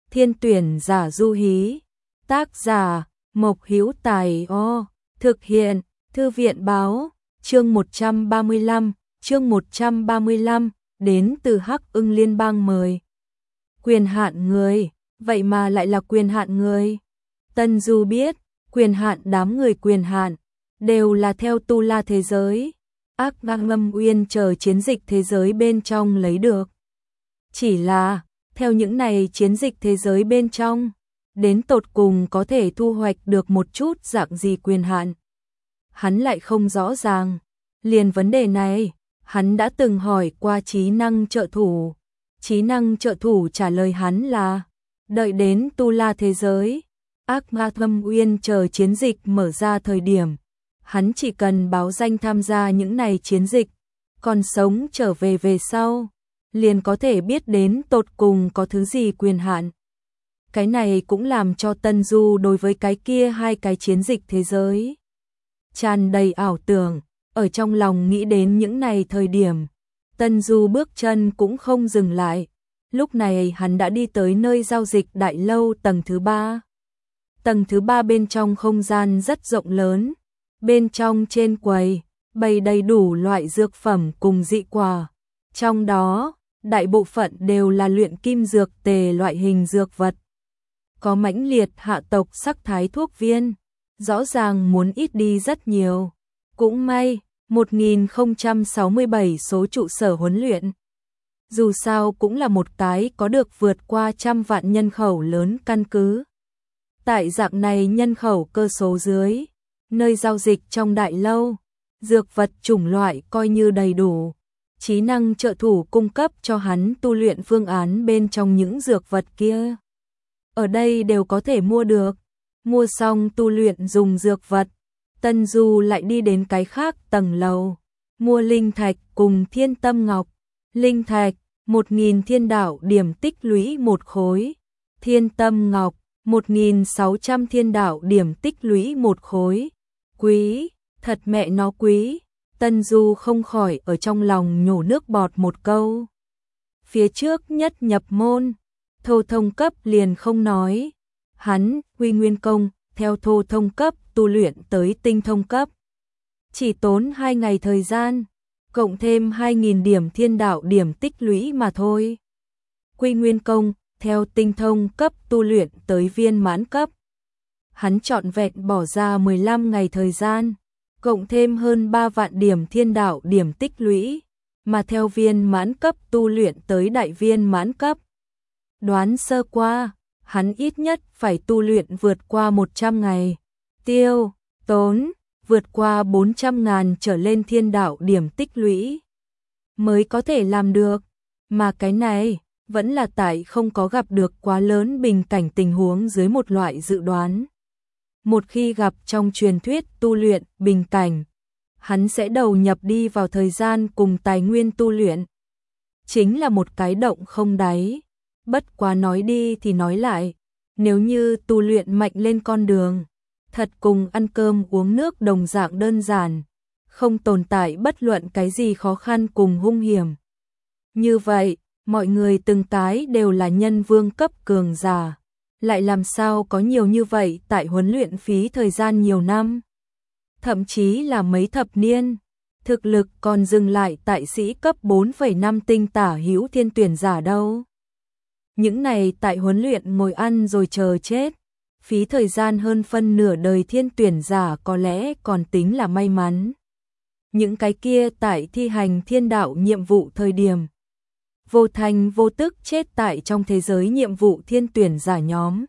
Thiên tuyển giả du hí. Tác giả Mộc Hữu Tài. Thực hiện Thư viện báo. Chương 135, đến từ Hắc Ưng Liên bang mời. Quyền hạn người, vậy mà lại là quyền hạn người. Tân Du biết, quyền hạn đám người quyền hạn đều là theo tu la thế giới, ác ngang ngâm uyên chờ chiến dịch thế giới bên trong lấy được. Chỉ là, theo những này chiến dịch thế giới bên trong, đến tột cùng có thể thu hoạch được một chút dạng gì quyền hạn. Hắn lại không rõ ràng. Liền vấn đề này, hắn đã từng hỏi qua trí năng trợ thủ. Trí năng trợ thủ trả lời hắn là, đợi đến tu la thế giới, ác ma ngâm uyên chờ chiến dịch mở ra thời điểm, hắn chỉ cần báo danh tham gia những này chiến dịch, còn sống trở về về sau, liền có thể biết đến tột cùng có thứ gì quyền hạn. Cái này cũng làm cho Tân Du đối với cái kia hai cái chiến dịch thế giới tràn đầy ảo tưởng. Ở trong lòng nghĩ đến những này thời điểm, Tân Du bước chân cũng không dừng lại. Lúc này hắn đã đi tới nơi giao dịch đại lâu tầng thứ 3. Tầng thứ 3 bên trong không gian rất rộng lớn. Bên trong trên quầy, bày đầy đủ loại dược phẩm cùng dị quả. Trong đó, đại bộ phận đều là luyện kim dược tề loại hình dược vật. Có mãnh liệt hạ tộc sắc thái thuốc viên, rõ ràng muốn ít đi rất nhiều. Cũng may, 1067 số trụ sở huấn luyện. Dù sao cũng là một cái có được vượt qua 100 vạn nhân khẩu lớn căn cứ. Tại dạng này nhân khẩu cơ số dưới, nơi giao dịch trong đại lâu, dược vật chủng loại coi như đầy đủ. Trí năng trợ thủ cung cấp cho hắn tu luyện phương án bên trong những dược vật kia. Ở đây đều có thể mua được. Mua xong tu luyện dùng dược vật, Tân Du lại đi đến cái khác tầng lầu, mua linh thạch cùng thiên tâm ngọc. Linh thạch, 1000 thiên đạo điểm tích lũy 1 khối. Thiên tâm ngọc, 1600 thiên đạo điểm tích lũy 1 khối. Quý, thật mẹ nó quý. Tân Du không khỏi ở trong lòng nhổ nước bọt một câu. Phía trước nhất nhập môn, thô thông cấp liền không nói. Hắn, Quy Nguyên Công, theo thô thông cấp tu luyện tới tinh thông cấp. Chỉ tốn 2 ngày thời gian, cộng thêm 2000 điểm thiên đạo điểm tích lũy mà thôi. Quy Nguyên Công, theo tinh thông cấp tu luyện tới viên mãn cấp. Hắn trọn vẹn bỏ ra 15 ngày thời gian, cộng thêm hơn 3 vạn điểm thiên đạo điểm tích lũy, mà theo viên mãn cấp tu luyện tới đại viên mãn cấp. Đoán sơ qua, hắn ít nhất phải tu luyện vượt qua 100 ngày, tiêu, tốn, vượt qua 400.000 trở lên thiên đạo điểm tích lũy, mới có thể làm được, mà cái này vẫn là tại không có gặp được quá lớn bình cảnh tình huống dưới một loại dự đoán. Một khi gặp trong truyền thuyết tu luyện bình cảnh, hắn sẽ đầu nhập đi vào thời gian cùng tài nguyên tu luyện. Chính là một cái động không đáy. Bất quá nói đi thì nói lại, nếu như tu luyện mạnh lên con đường, thật cùng ăn cơm uống nước đồng dạng đơn giản, không tồn tại bất luận cái gì khó khăn cùng hung hiểm. Như vậy, mọi người từng cái đều là nhân vương cấp cường giả, lại làm sao có nhiều như vậy tại huấn luyện phí thời gian nhiều năm, thậm chí là mấy thập niên, thực lực còn dừng lại tại sĩ cấp 4,5 tinh tả hữu thiên tuyển giả đâu. Những này tại huấn luyện ngồi ăn rồi chờ chết, phí thời gian hơn phân nửa đời thiên tuyển giả có lẽ còn tính là may mắn. Những cái kia tại thi hành thiên đạo nhiệm vụ thời điểm, vô thành vô tức chết tại trong thế giới nhiệm vụ thiên tuyển giả nhóm.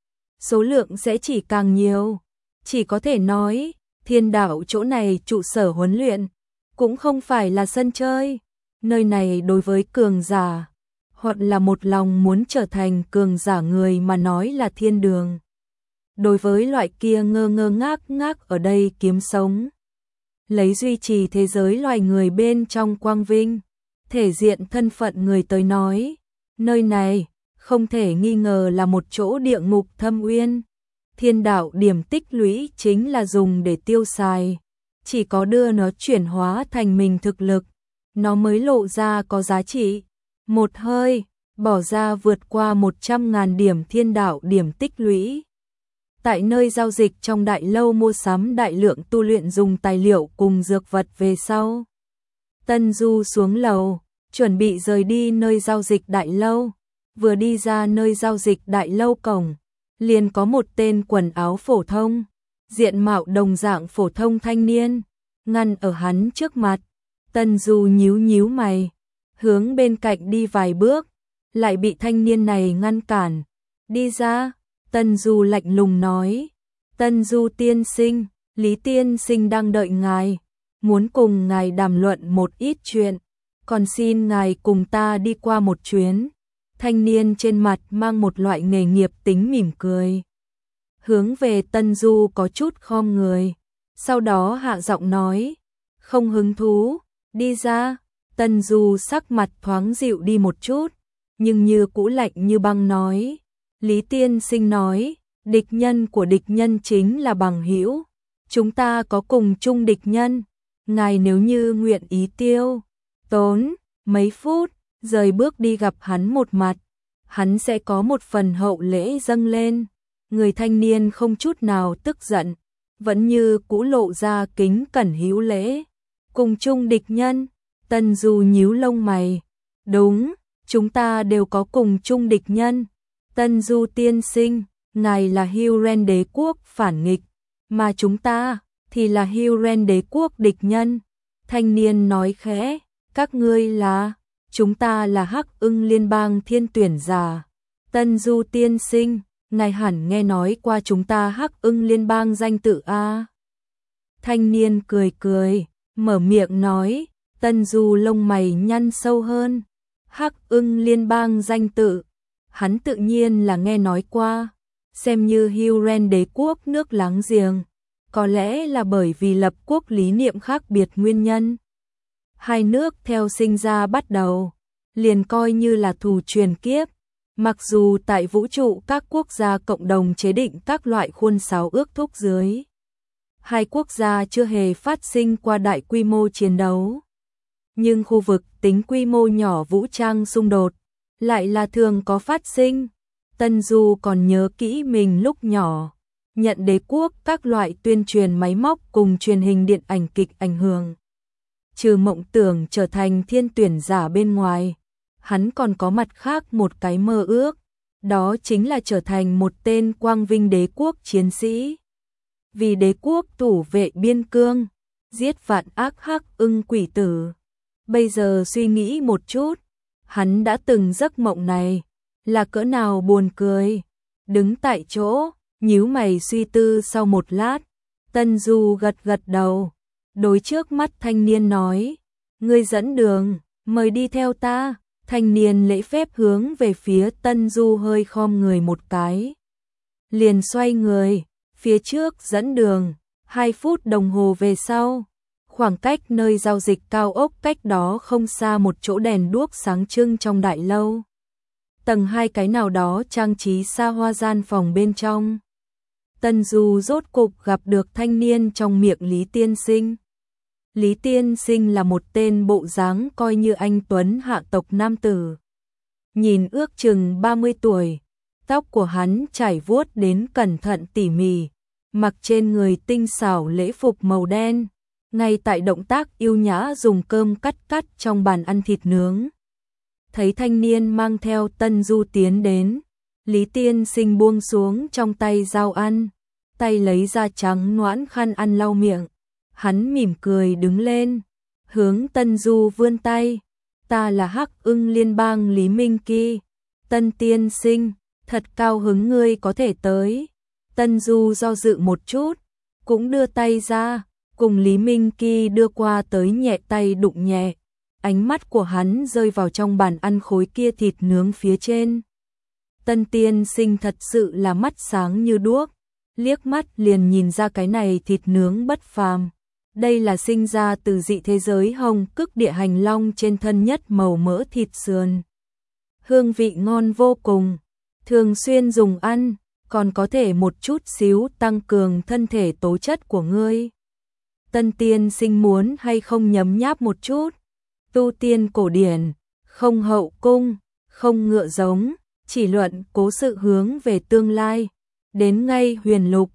Số lượng sẽ chỉ càng nhiều, chỉ có thể nói, thiên đạo chỗ này trụ sở huấn luyện, cũng không phải là sân chơi, nơi này đối với cường giả, hoặc là một lòng muốn trở thành cường giả người mà nói là thiên đường. Đối với loại kia ngơ ngơ ngác ngác ở đây kiếm sống, lấy duy trì thế giới loài người bên trong quang vinh, thể diện thân phận người tới nói, nơi này không thể nghi ngờ là một chỗ địa ngục thâm uyên. Thiên đạo điểm tích lũy chính là dùng để tiêu xài, chỉ có đưa nó chuyển hóa thành mình thực lực, nó mới lộ ra có giá trị. Một hơi, bỏ ra vượt qua 100.000 điểm thiên đạo điểm tích lũy. Tại nơi giao dịch trong đại lâu mua sắm đại lượng tu luyện dùng tài liệu cùng dược vật về sau. Tân Du xuống lầu, chuẩn bị rời đi nơi giao dịch đại lâu. Vừa đi ra nơi giao dịch đại lâu cổng, liền có một tên quần áo phổ thông, diện mạo đồng dạng phổ thông thanh niên, ngăn ở hắn trước mặt. Tân Du nhíu nhíu mày, hướng bên cạnh đi vài bước, lại bị thanh niên này ngăn cản. Đi ra, Tân Du lạnh lùng nói. Tân Du tiên sinh, Lý tiên sinh đang đợi ngài, muốn cùng ngài đàm luận một ít chuyện, còn xin ngài cùng ta đi qua một chuyến. Thanh niên trên mặt mang một loại nghề nghiệp tính mỉm cười, hướng về Tân Du có chút khom người, sau đó hạ giọng nói, không hứng thú, đi ra. Tân Du sắc mặt thoáng dịu đi một chút, nhưng như cũ lạnh như băng nói, Lý tiên sinh nói, địch nhân của địch nhân chính là bằng hữu, chúng ta có cùng chung địch nhân, ngài nếu như nguyện ý tiêu tốn mấy phút, rời bước đi gặp hắn một mặt, hắn sẽ có một phần hậu lễ dâng lên. Người thanh niên không chút nào tức giận, vẫn như cũ lộ ra kính cẩn hữu lễ. Cùng chung địch nhân, Tân Du nhíu lông mày, đúng, chúng ta đều có cùng chung địch nhân. Tân Du tiên sinh, ngài là Hyrule đế quốc phản nghịch, mà chúng ta thì là Hyrule đế quốc địch nhân. Thanh niên nói khẽ, các ngươi là, chúng ta là Hắc Ưng liên bang thiên tuyển giả. Tân Du tiên sinh, ngài hẳn nghe nói qua chúng ta Hắc Ưng liên bang danh tự a. Thanh niên cười cười, mở miệng nói. Tân Du lông mày nhăn sâu hơn. Hắc Ưng liên bang danh tự, hắn tự nhiên là nghe nói qua, xem như Hyrule đế quốc nước láng giềng, có lẽ là bởi vì lập quốc lý niệm khác biệt nguyên nhân. Hai nước theo sinh ra bắt đầu, liền coi như là thù truyền kiếp, mặc dù tại vũ trụ các quốc gia cộng đồng chế định các loại khuôn sáo ước thúc dưới. Hai quốc gia chưa hề phát sinh qua đại quy mô chiến đấu. Nhưng khu vực tính quy mô nhỏ vũ trang xung đột lại là thường có phát sinh. Tân Du còn nhớ kỹ mình lúc nhỏ, nhận đế quốc các loại tuyên truyền máy móc cùng truyền hình điện ảnh kịch ảnh hưởng. Trừ mộng tưởng trở thành thiên tuyển giả bên ngoài, hắn còn có mặt khác một cái mơ ước, đó chính là trở thành một tên quang vinh đế quốc chiến sĩ. Vì đế quốc thủ vệ biên cương, giết vạn ác Hắc Ưng quỷ tử. Bây giờ suy nghĩ một chút, hắn đã từng giấc mộng này, là cỡ nào buồn cười. Đứng tại chỗ, nhíu mày suy tư sau một lát, Tân Du gật gật đầu, đối trước mắt thanh niên nói, ngươi dẫn đường, mời đi theo ta. Thanh niên lễ phép hướng về phía Tân Du hơi khom người một cái, liền xoay người, phía trước dẫn đường. 2 phút đồng hồ về sau, khoảng cách nơi giao dịch cao ốc cách đó không xa một chỗ đèn đuốc sáng trưng trong đại lâu. Tầng 2 cái nào đó trang trí xa hoa gian phòng bên trong. Tân Du rốt cục gặp được thanh niên trong miệng Lý tiên sinh. Lý tiên sinh là một tên bộ dáng coi như anh tuấn hạ tộc nam tử. Nhìn ước chừng 30 tuổi, tóc của hắn trải vuốt đến cẩn thận tỉ mỉ, mặc trên người tinh xảo lễ phục màu đen, ngay tại động tác yêu nhã dùng cơm cắt trong bàn ăn thịt nướng. Thấy thanh niên mang theo Tân Du tiến đến, Lý tiên sinh buông xuống trong tay dao ăn, tay lấy ra trắng nõn khăn ăn lau miệng. Hắn mỉm cười đứng lên, hướng Tân Du vươn tay. Ta là Hắc Ưng liên bang Lý Minh Kỳ. Tân tiên sinh, thật cao hứng ngươi có thể tới. Tân Du do dự một chút, cũng đưa tay ra, cùng Lý Minh Kỳ đưa qua tới nhẹ tay đụng nhẹ. Ánh mắt của hắn rơi vào trong bàn ăn khối kia thịt nướng phía trên. Tân tiên sinh thật sự là mắt sáng như đuốc, liếc mắt liền nhìn ra cái này thịt nướng bất phàm. Đây là sinh ra từ dị thế giới hồng cức địa hành long trên thân nhất màu mỡ thịt sườn. Hương vị ngon vô cùng, thường xuyên dùng ăn, còn có thể một chút xíu tăng cường thân thể tố chất của ngươi. Tân tiên sinh muốn hay không nhấm nháp một chút? Tu tiên cổ điển, không hậu cung, không ngựa giống, chỉ luận cố sự hướng về tương lai. Đến ngay Huyền Lục,